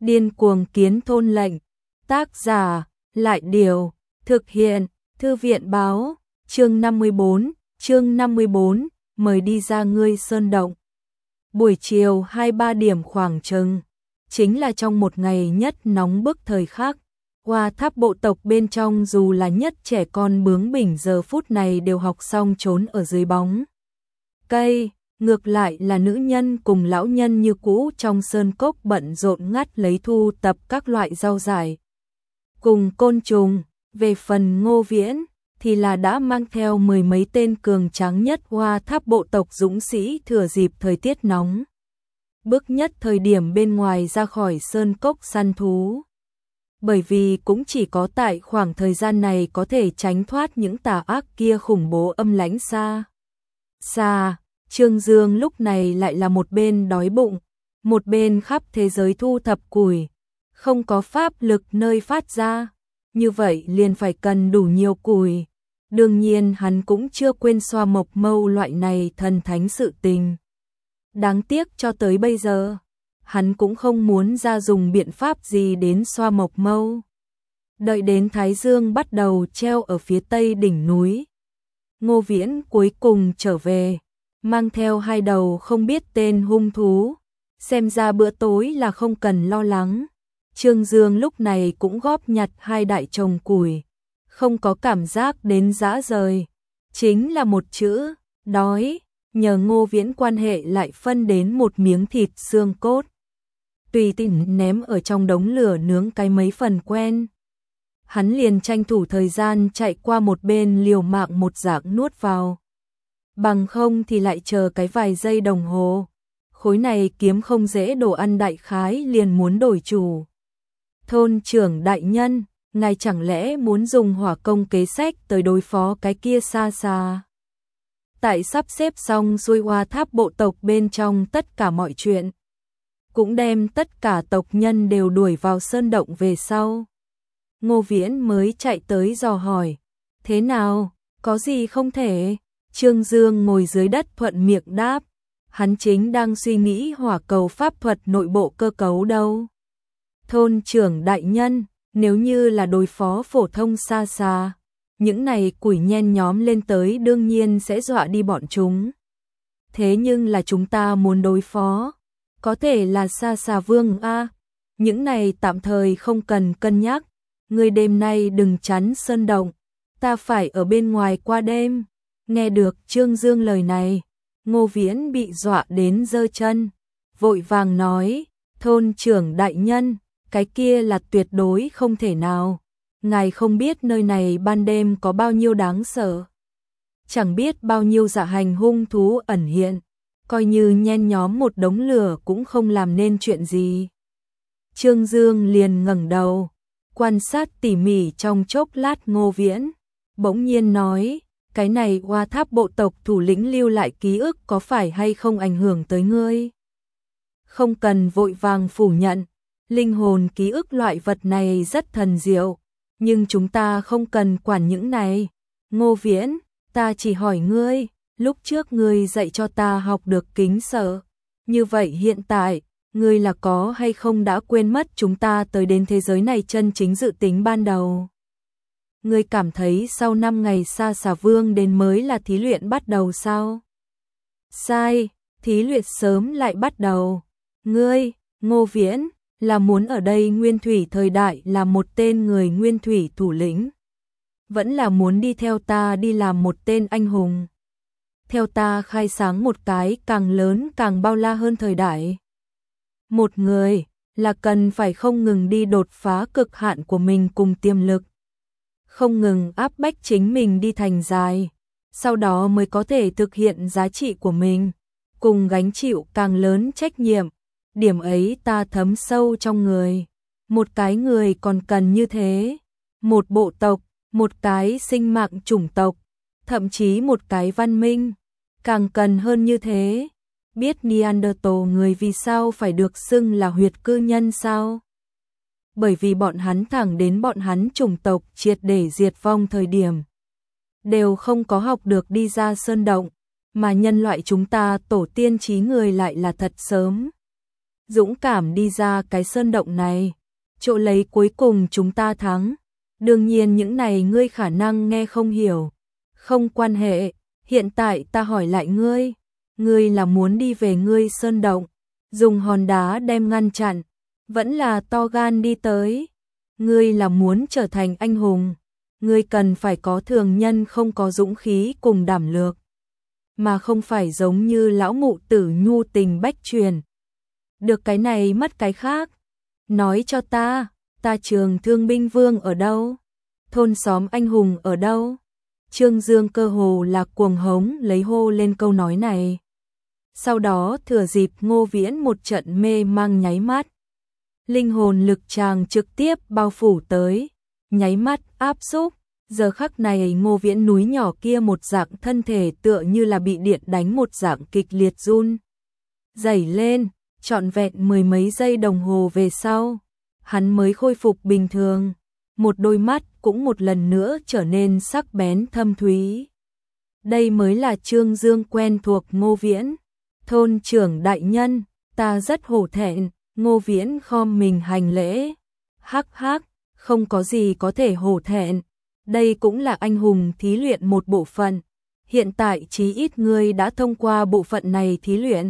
Điên cuồng kiến thôn lệnh. Tác giả, Lại Điều. Thực hiện, Thư viện báo. Chương 54, mời đi ra ngươi sơn động. Buổi chiều 2-3 điểm khoảng chừng, chính là trong một ngày nhất nóng bức thời khắc. Hoa Tháp bộ tộc bên trong dù là nhất trẻ con bướng bỉnh giờ phút này đều học xong trốn ở dưới bóng cây, ngược lại là nữ nhân cùng lão nhân như cũ trong sơn cốc bận rộn ngắt lấy thu tập các loại rau dại cùng côn trùng. Về phần Ngô Viễn thì là đã mang theo 10 mấy tên cường tráng nhất Hoa Tháp bộ tộc dũng sĩ thừa dịp thời tiết nóng bức nhất thời điểm bên ngoài ra khỏi sơn cốc săn thú. Bởi vì cũng chỉ có tại khoảng thời gian này có thể tránh thoát những tà ác kia khủng bố âm lãnh xa. Trương Dương lúc này lại là một bên đói bụng, một bên khắp thế giới thu thập củi, không có pháp lực nơi phát ra, như vậy liền phải cần đủ nhiều củi. Đương nhiên hắn cũng chưa quên xoa mộc mâu loại này thần thánh sự tình. Đáng tiếc cho tới bây giờ, hắn cũng không muốn ra dùng biện pháp gì đến xoa mộc mâu. Đợi đến Thái Dương bắt đầu treo ở phía tây đỉnh núi, Ngô Viễn cuối cùng trở về, mang theo 2 đầu không biết tên hung thú, xem ra bữa tối là không cần lo lắng. Trương Dương lúc này cũng góp nhặt 2 đại chồng củi, không có cảm giác đến dã rời, chính là một chữ, đói. Nhờ Ngô Viễn quan hệ lại phân đến một miếng thịt xương cốt, tùy tiện ném ở trong đống lửa nướng cái mấy phần quen. Hắn liền tranh thủ thời gian chạy qua một bên liều mạng một dạng nuốt vào. Bằng không thì lại chờ cái vài giây đồng hồ. Khối này kiếm không dễ, đồ ăn đại khái liền muốn đổi chủ. Thôn trưởng đại nhân, ngài chẳng lẽ muốn dùng hỏa công kế sách tới đối phó cái kia xa? Tại sắp xếp xong xuôi Hoa Tháp bộ tộc bên trong tất cả mọi chuyện, cũng đem tất cả tộc nhân đều đuổi vào sơn động về sau, Ngô Viễn mới chạy tới dò hỏi, thế nào, có gì không thể? Trương Dương ngồi dưới đất thuận miệng đáp, hắn chính đang suy nghĩ hỏa cầu pháp thuật nội bộ cơ cấu đâu. Thôn trưởng đại nhân, nếu như là đối phó phổ thông xa, những này củi nhen nhóm lên tới đương nhiên sẽ dọa đi bọn chúng. Thế nhưng là chúng ta muốn đối phó, có thể là xa vương a. Những này tạm thời không cần cân nhắc. Người đêm nay đừng chắn sơn động, ta phải ở bên ngoài qua đêm. Nghe được Trương Dương lời này, Ngô Viễn bị dọa đến giơ chân, vội vàng nói, thôn trưởng đại nhân, cái kia là tuyệt đối không thể nào. Ngài không biết nơi này ban đêm có bao nhiêu đáng sợ, chẳng biết bao nhiêu dạ hành hung thú ẩn hiện, coi như nhen nhóm một đống lửa cũng không làm nên chuyện gì. Trương Dương liền ngẩng đầu, quan sát tỉ mỉ trong chốc lát Ngô Viễn, bỗng nhiên nói, cái này Hoa Tháp bộ tộc thủ lĩnh lưu lại ký ức có phải hay không ảnh hưởng tới ngươi? Không cần vội vàng phủ nhận, linh hồn ký ức loại vật này rất thần diệu. Nhưng chúng ta không cần quản những này. Ngô Viễn, ta chỉ hỏi ngươi, lúc trước ngươi dạy cho ta học được kính sợ. Như vậy hiện tại, ngươi là có hay không đã quên mất chúng ta tới đến thế giới này chân chính dự tính ban đầu? Ngươi cảm thấy sau 5 ngày xa vương đến mới là thí luyện bắt đầu sao? Sai, thí luyện sớm lại bắt đầu. Ngươi, Ngô Viễn, là muốn ở đây nguyên thủy thời đại là một tên người nguyên thủy thủ lĩnh, vẫn là muốn đi theo ta đi làm một tên anh hùng, theo ta khai sáng một cái càng lớn càng bao la hơn thời đại. Một người là cần phải không ngừng đi đột phá cực hạn của mình cùng tiềm lực, không ngừng áp bách chính mình đi thành dài, sau đó mới có thể thực hiện giá trị của mình, cùng gánh chịu càng lớn trách nhiệm. Điểm ấy ta thấm sâu trong người. Một cái người còn cần như thế. Một bộ tộc, một cái sinh mạng chủng tộc, thậm chí một cái văn minh, càng cần hơn như thế. Biết Neanderthal người vì sao phải được xưng là huyệt cư nhân sao? Bởi vì bọn hắn thẳng đến bọn hắn chủng tộc triệt để diệt vong thời điểm, đều không có học được đi ra sơn động, mà nhân loại chúng ta tổ tiên trí người lại là thật sớm dũng cảm đi ra cái sơn động này, chỗ lấy cuối cùng chúng ta thắng. Đương nhiên những này ngươi khả năng nghe không hiểu, không quan hệ, hiện tại ta hỏi lại ngươi là muốn đi về ngươi sơn động, dùng hòn đá đem ngăn chặn, vẫn là to gan đi tới, ngươi là muốn trở thành anh hùng, ngươi cần phải có thường nhân không có dũng khí cùng đảm lược, mà không phải giống như lão mụ tử nhu tình bách truyền. Được cái này mất cái khác, nói cho ta trường thương binh vương ở đâu? Thôn xóm anh hùng ở đâu? Trương Dương cơ hồ là cuồng hống lấy hô lên câu nói này. Sau đó thừa dịp Ngô Viễn một trận mê mang nháy mắt. Linh hồn lực tràng trực tiếp bao phủ tới, nháy mắt áp xúc. Giờ khắc này Ngô Viễn núi nhỏ kia một dạng thân thể tựa như là bị điện đánh một dạng kịch liệt run. Dày lên, trọn vẹn mười mấy giây đồng hồ về sau, hắn mới khôi phục bình thường. Một đôi mắt cũng một lần nữa trở nên sắc bén thâm thúy. Đây mới là Trương Dương quen thuộc Ngô Viễn. Thôn trưởng đại nhân, ta rất hổ thẹn. Ngô Viễn khom mình hành lễ. Hắc hắc, không có gì có thể hổ thẹn. Đây cũng là anh hùng thí luyện một bộ phận. Hiện tại chí ít ngươi đã thông qua bộ phận này thí luyện.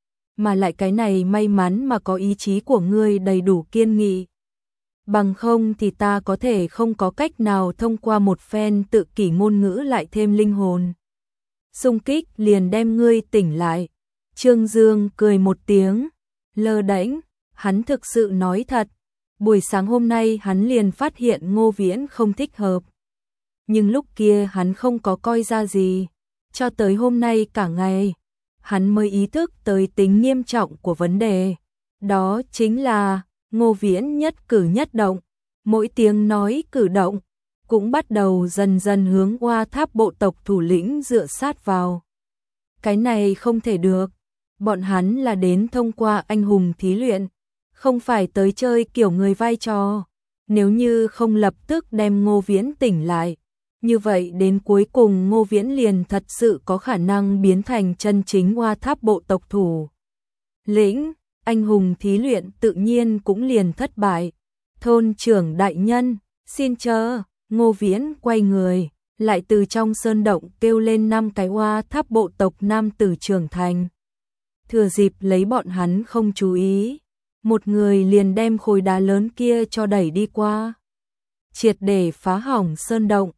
Mà lại cái này may mắn mà có ý chí của ngươi đầy đủ kiên nghị. Bằng không thì ta có thể không có cách nào thông qua một phen tự kỷ ngôn ngữ lại thêm linh hồn. Xung kích liền đem ngươi tỉnh lại. Trương Dương cười một tiếng, lơ đễnh, hắn thực sự nói thật. Buổi sáng hôm nay hắn liền phát hiện Ngô Viễn không thích hợp. Nhưng lúc kia hắn không có coi ra gì. Cho tới hôm nay cả ngày, hắn mới ý thức tới tính nghiêm trọng của vấn đề. Đó chính là Ngô Viễn nhất cử nhất động, mỗi tiếng nói cử động, cũng bắt đầu dần dần hướng Oa Tháp bộ tộc thủ lĩnh dựa sát vào. Cái này không thể được, bọn hắn là đến thông qua anh hùng thí luyện, không phải tới chơi kiểu người vai trò. Nếu như không lập tức đem Ngô Viễn tỉnh lại, như vậy đến cuối cùng Ngô Viễn liền thật sự có khả năng biến thành chân chính Oa Tháp bộ tộc thủ lĩnh. Anh hùng thí luyện tự nhiên cũng liền thất bại. Thôn trưởng đại nhân, xin chờ. Ngô Viễn quay người, lại từ trong sơn động kêu lên 5 cái Oa Tháp bộ tộc nam tử trưởng thành. Thừa dịp lấy bọn hắn không chú ý, một người liền đem khối đá lớn kia cho đẩy đi qua, triệt để phá hỏng sơn động.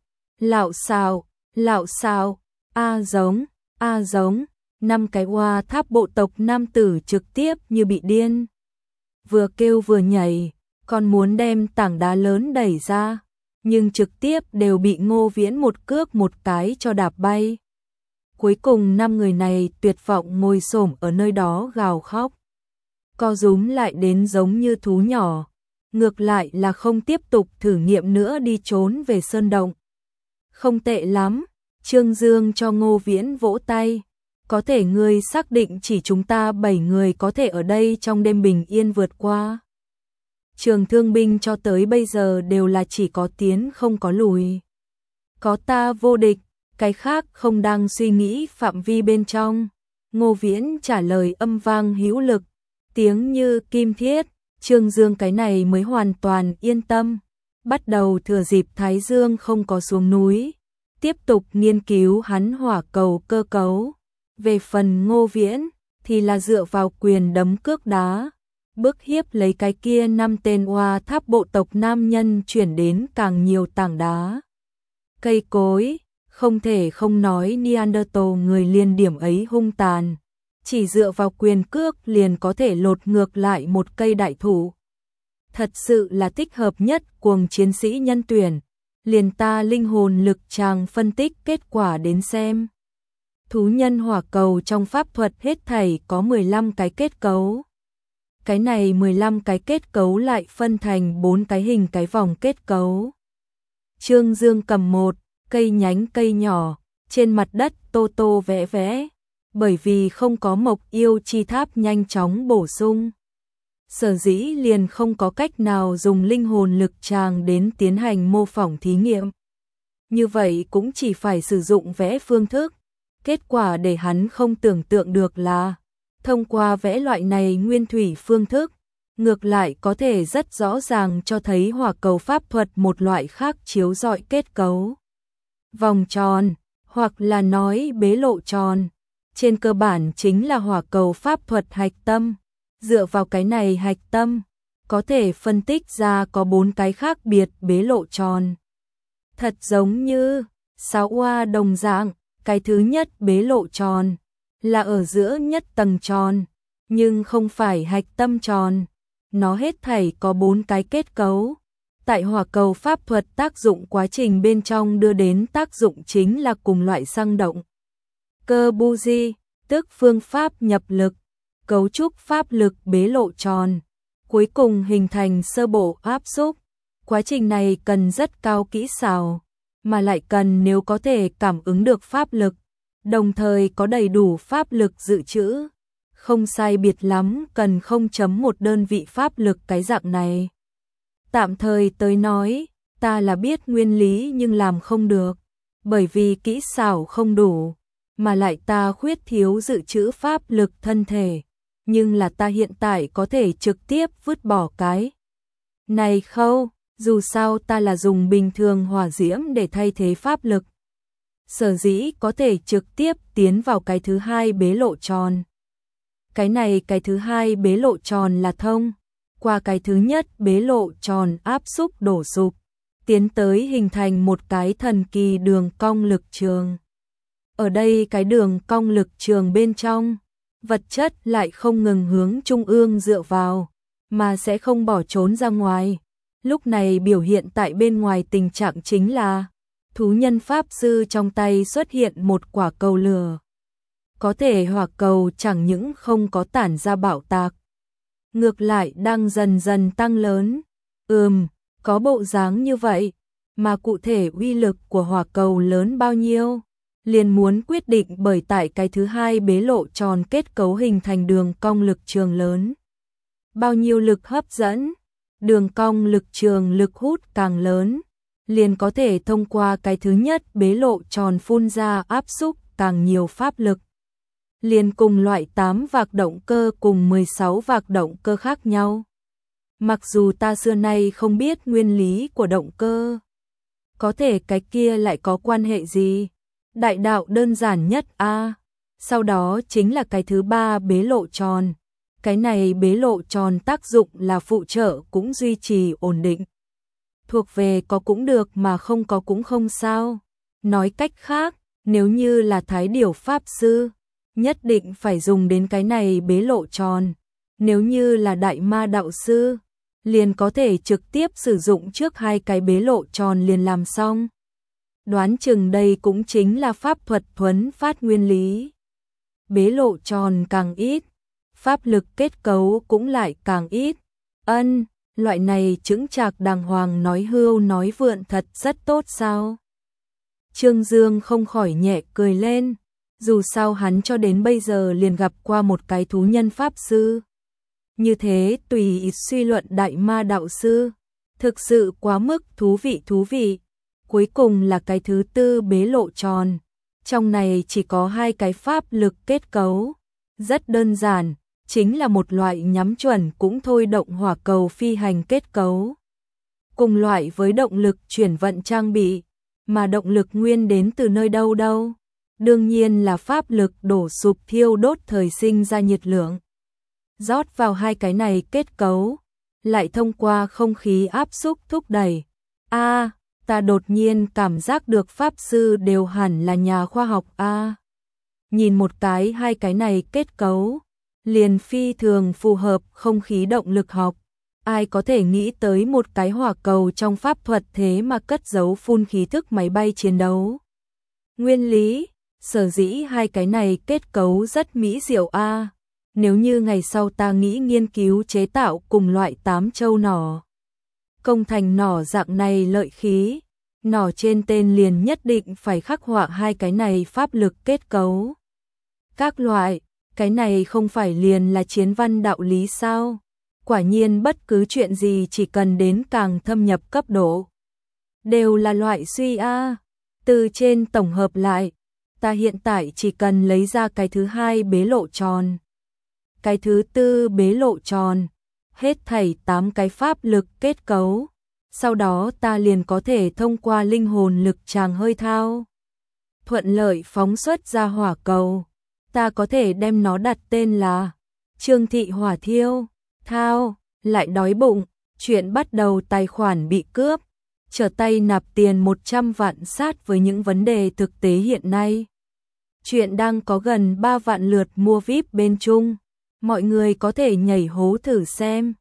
Lạo xào, a giống. 5 cái Oa Tháp bộ tộc nam tử trực tiếp như bị điên. Vừa kêu vừa nhảy, còn muốn đem tảng đá lớn đẩy ra, nhưng trực tiếp đều bị Ngô Viễn một cước một cái cho đạp bay. Cuối cùng 5 người này tuyệt vọng ngồi xổm ở nơi đó gào khóc. Co rúm lại đến giống như thú nhỏ, ngược lại là không tiếp tục thử nghiệm nữa đi trốn về sơn động. Không tệ lắm, Trương Dương cho Ngô Viễn vỗ tay. Có thể ngươi xác định chỉ chúng ta 7 người có thể ở đây trong đêm bình yên vượt qua. Trường thương binh cho tới bây giờ đều là chỉ có tiến không có lùi. Có ta vô địch, cái khác không đang suy nghĩ phạm vi bên trong. Ngô Viễn trả lời âm vang hữu lực, tiếng như kim thiết. Trương Dương cái này mới hoàn toàn yên tâm. Bắt đầu thừa dịp Thái Dương không có xuống núi, tiếp tục nghiên cứu hắn hỏa cầu cơ cấu. Về phần Ngô Viễn thì là dựa vào quyền đấm cước đá, bức hiếp lấy cái kia 5 tên Oa Tháp bộ tộc nam nhân chuyển đến càng nhiều tảng đá. Cây cối, không thể không nói Neanderthal người liền điểm ấy hung tàn, chỉ dựa vào quyền cước liền có thể lột ngược lại một cây đại thụ. Thật sự là thích hợp nhất cuồng chiến sĩ nhân tuyển, liền ta linh hồn lực tràng phân tích kết quả đến xem. Thú nhân hỏa cầu trong pháp thuật hết thảy có 15 cái kết cấu. Cái này 15 cái kết cấu lại phân thành 4 cái hình cái vòng kết cấu. Trương Dương cầm một cây nhánh cây nhỏ, trên mặt đất tô tô vẽ vẽ, bởi vì không có mộc yêu chi tháp nhanh chóng bổ sung. Sở dĩ liền không có cách nào dùng linh hồn lực tràng đến tiến hành mô phỏng thí nghiệm. Như vậy cũng chỉ phải sử dụng vẽ phương thức. Kết quả để hắn không tưởng tượng được là Thông qua vẽ loại này nguyên thủy phương thức, ngược lại có thể rất rõ ràng cho thấy hỏa cầu pháp thuật một loại khác chiếu rọi kết cấu vòng tròn, hoặc là nói bế lộ tròn. Trên cơ bản chính là hỏa cầu pháp thuật hạch tâm. Dựa vào cái này hạch tâm, có thể phân tích ra có 4 cái khác biệt bế lộ tròn. Thật giống như 6 oa đồng dạng, cái thứ nhất bế lộ tròn là ở giữa nhất tầng tròn, nhưng không phải hạch tâm tròn. Nó hết thảy có 4 cái kết cấu. Tại hỏa cầu pháp thuật tác dụng quá trình bên trong đưa đến tác dụng chính là cùng loại xăng động cơ buji, tức phương pháp nhập lực, cấu trúc pháp lực bế lộ tròn, cuối cùng hình thành sơ bộ áp xúc. Quá trình này cần rất cao kỹ xảo, mà lại cần nếu có thể cảm ứng được pháp lực, đồng thời có đầy đủ pháp lực dự trữ. Không sai biệt lắm cần 0.1 đơn vị pháp lực cái dạng này. Tạm thời tới nói, ta là biết nguyên lý nhưng làm không được, bởi vì kỹ xảo không đủ, mà lại ta khuyết thiếu dự trữ pháp lực thân thể, nhưng là ta hiện tại có thể trực tiếp vứt bỏ cái này khâu, dù sao ta là dùng bình thường hỏa diễm để thay thế pháp lực. Sở dĩ có thể trực tiếp tiến vào cái thứ hai bế lộ tròn. Cái thứ hai bế lộ tròn là thông qua cái thứ nhất bế lộ tròn áp xúc đổ sụp, tiến tới hình thành một cái thần kỳ đường cong lực trường. Ở đây cái đường cong lực trường bên trong, vật chất lại không ngừng hướng trung ương dựa vào, mà sẽ không bỏ trốn ra ngoài. Lúc này biểu hiện tại bên ngoài tình trạng chính là thú nhân pháp sư trong tay xuất hiện một quả cầu lửa. Có thể hỏa cầu chẳng những không có tản ra bạo tạc, ngược lại đang dần dần tăng lớn. Có bộ dáng như vậy, mà cụ thể uy lực của hỏa cầu lớn bao nhiêu, liền muốn quyết định bởi tại cái thứ hai bế lộ tròn kết cấu hình thành đường cong lực trường lớn. Bao nhiêu lực hấp dẫn, đường cong lực trường lực hút càng lớn, liền có thể thông qua cái thứ nhất bế lộ tròn phun ra áp xúc càng nhiều pháp lực. Liền cùng loại 8 vạc động cơ cùng 16 vạc động cơ khác nhau. Mặc dù ta xưa nay không biết nguyên lý của động cơ, có thể cái kia lại có quan hệ gì? Đại đạo đơn giản nhất a. Sau đó chính là cái thứ ba bế lộ tròn. Cái này bế lộ tròn tác dụng là phụ trợ cũng duy trì ổn định. Thuộc về có cũng được mà không có cũng không sao. Nói cách khác, nếu như là Thái Điểu Pháp Sư, nhất định phải dùng đến cái này bế lộ tròn. Nếu như là Đại Ma Đạo Sư, liền có thể trực tiếp sử dụng trước hai cái bế lộ tròn liền làm xong. Đoán chừng đây cũng chính là pháp thuật thuấn phát nguyên lý. Bế lộ tròn càng ít, pháp lực kết cấu cũng lại càng ít. Loại này chững chạc đàng hoàng nói hưu nói vượn thật rất tốt sao? Trương Dương không khỏi nhẹ cười lên, dù sao hắn cho đến bây giờ liền gặp qua một cái thú nhân pháp sư. Như thế tùy suy luận Đại Ma Đạo Sư, thực sự quá mức thú vị. Cuối cùng là cái thứ tư bế lộ tròn. Trong này chỉ có hai cái pháp lực kết cấu, rất đơn giản, chính là một loại nhắm chuẩn cũng thôi động hỏa cầu phi hành kết cấu. Cùng loại với động lực chuyển vận trang bị, mà động lực nguyên đến từ nơi đâu? Đương nhiên là pháp lực đổ sụp thiêu đốt thời sinh ra nhiệt lượng. Rót vào hai cái này kết cấu, lại thông qua không khí áp xúc thúc đẩy. Ta đột nhiên cảm giác được pháp sư đều hẳn là nhà khoa học Nhìn một cái hai cái này kết cấu, liền phi thường phù hợp không khí động lực học. Ai có thể nghĩ tới một cái hỏa cầu trong pháp thuật thế mà cất giấu phun khí thức máy bay chiến đấu. Nguyên lý, sở dĩ hai cái này kết cấu rất mỹ diệu Nếu như ngày sau ta nghĩ nghiên cứu chế tạo cùng loại 8 châu nỏ, công thành nỏ dạng này lợi khí, nỏ trên tên liền nhất định phải khắc họa hai cái này pháp lực kết cấu. Các loại, cái này không phải liền là chiến văn đạo lý sao? Quả nhiên bất cứ chuyện gì chỉ cần đến càng thâm nhập cấp độ, đều là loại suy Từ trên tổng hợp lại, ta hiện tại chỉ cần lấy ra cái thứ hai bế lộ tròn. cái thứ tư bế lộ tròn, hết thảy 8 cái pháp lực kết cấu. Sau đó ta liền có thể thông qua linh hồn lực tràng hơi thao, thuận lợi phóng xuất ra hỏa cầu. Ta có thể đem nó đặt tên là Trương Thị Hỏa Thiêu. Thao, lại đói bụng, chuyện bắt đầu tài khoản bị cướp, trở tay nạp tiền 100 vạn sát với những vấn đề thực tế hiện nay. Chuyện đang có gần 3 vạn lượt mua VIP bên Trung, mọi người có thể nhảy hố thử xem.